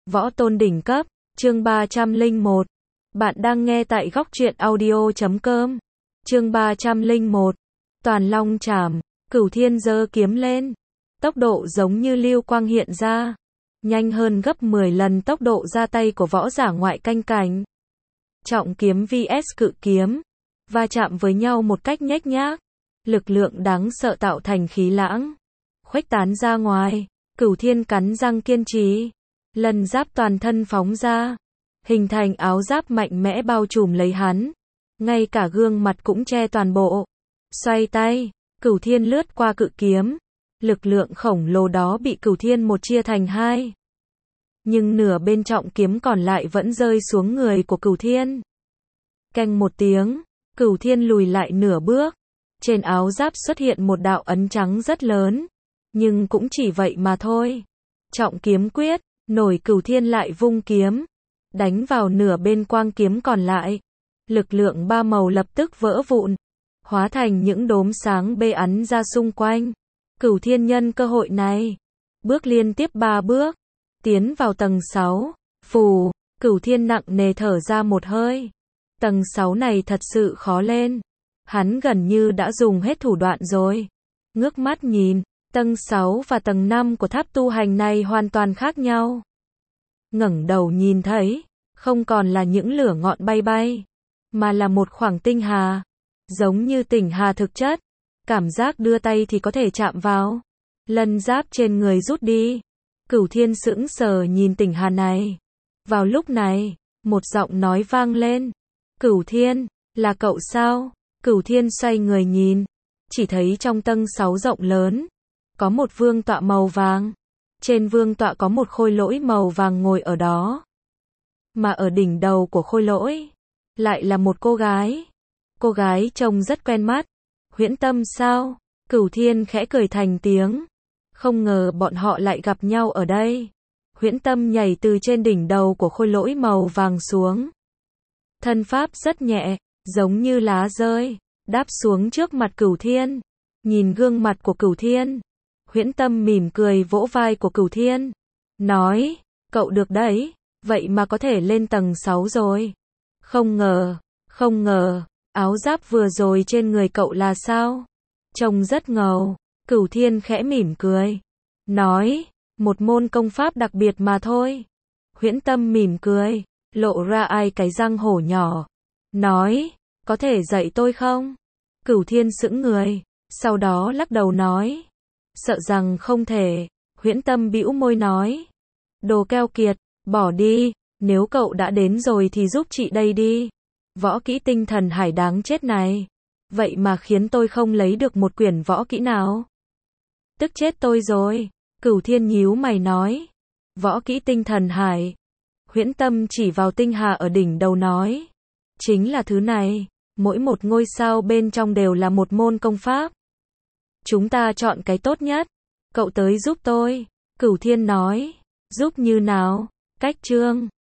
Võ tôn đỉnh cấp, chương 301. Bạn đang nghe tại góc truyện audio.com. Chương 301. Toàn long chảm, Cửu Thiên giơ kiếm lên. Tốc độ giống như lưu quang hiện ra, nhanh hơn gấp 10 lần tốc độ ra tay của võ giả ngoại canh cảnh. Trọng kiếm vs cự kiếm, va chạm với nhau một cách nhếch nhác. Lực lượng đáng sợ tạo thành khí lãng, khuếch tán ra ngoài. Cửu Thiên cắn răng kiên trì. Lần giáp toàn thân phóng ra, hình thành áo giáp mạnh mẽ bao trùm lấy hắn. Ngay cả gương mặt cũng che toàn bộ. Xoay tay, Cửu Thiên lướt qua cự kiếm. Lực lượng khổng lồ đó bị Cửu Thiên một chia thành hai. Nhưng nửa bên trọng kiếm còn lại vẫn rơi xuống người của Cửu Thiên. Keng một tiếng, Cửu Thiên lùi lại nửa bước. Trên áo giáp xuất hiện một đạo ấn trắng rất lớn. Nhưng cũng chỉ vậy mà thôi. Trọng kiếm quyết, nổi Cửu Thiên lại vung kiếm, đánh vào nửa bên quang kiếm còn lại. Lực lượng ba màu lập tức vỡ vụn, hóa thành những đốm sáng bê ắn ra xung quanh. Cửu Thiên nhân cơ hội này, bước liên tiếp 3 bước, tiến vào tầng 6. Phù, Cửu Thiên nặng nề thở ra một hơi. Tầng 6 này thật sự khó lên. Hắn gần như đã dùng hết thủ đoạn rồi. Ngước mắt nhìn, tầng 6 và tầng 5 của tháp tu hành này hoàn toàn khác nhau. Ngẩng đầu nhìn thấy, không còn là những lửa ngọn bay bay, mà là một khoảng tinh hà, giống như tinh hà thực chất. Cảm giác đưa tay thì có thể chạm vào. Lân giáp trên người rút đi. Cửu Thiên sững sờ nhìn tinh hà này. Vào lúc này, một giọng nói vang lên. Cửu Thiên, là cậu sao? Cửu Thiên xoay người nhìn, chỉ thấy trong tầng 6 rộng lớn, có một vương tọa màu vàng. Trên vương tọa có một khôi lỗi màu vàng ngồi ở đó. Mà ở đỉnh đầu của khôi lỗi, lại là một cô gái. Cô gái trông rất quen mắt. Huyễn Tâm sao? Cửu Thiên khẽ cười thành tiếng. Không ngờ bọn họ lại gặp nhau ở đây. Huyễn Tâm nhảy từ trên đỉnh đầu của khôi lỗi màu vàng xuống. Thân pháp rất nhẹ, giống như lá rơi, đáp xuống trước mặt Cửu Thiên. Nhìn gương mặt của Cửu Thiên, Huyễn Tâm mỉm cười vỗ vai của Cửu Thiên, nói, cậu được đấy, vậy mà có thể lên tầng 6 rồi. Không ngờ, áo giáp vừa rồi trên người cậu là sao? Trông rất ngầu. Cửu Thiên khẽ mỉm cười, nói, một môn công pháp đặc biệt mà thôi. Huyễn Tâm mỉm cười, lộ ra cái răng hổ nhỏ, nói, có thể dạy tôi không? Cửu Thiên sững người, sau đó lắc đầu nói, sợ rằng không thể. Huyễn Tâm bĩu môi nói, đồ keo kiệt, bỏ đi, nếu cậu đã đến rồi thì giúp chị đây đi. Võ kỹ tinh thần hải đáng chết này, vậy mà khiến tôi không lấy được một quyển võ kỹ nào. Tức chết tôi rồi. Cửu Thiên nhíu mày nói, võ kỹ tinh thần hải. Huyễn Tâm chỉ vào tinh hà ở đỉnh đầu nói, chính là thứ này, mỗi một ngôi sao bên trong đều là một môn công pháp. Chúng ta chọn cái tốt nhất. Cậu tới giúp tôi. Cửu Thiên nói, giúp như nào? Cách chương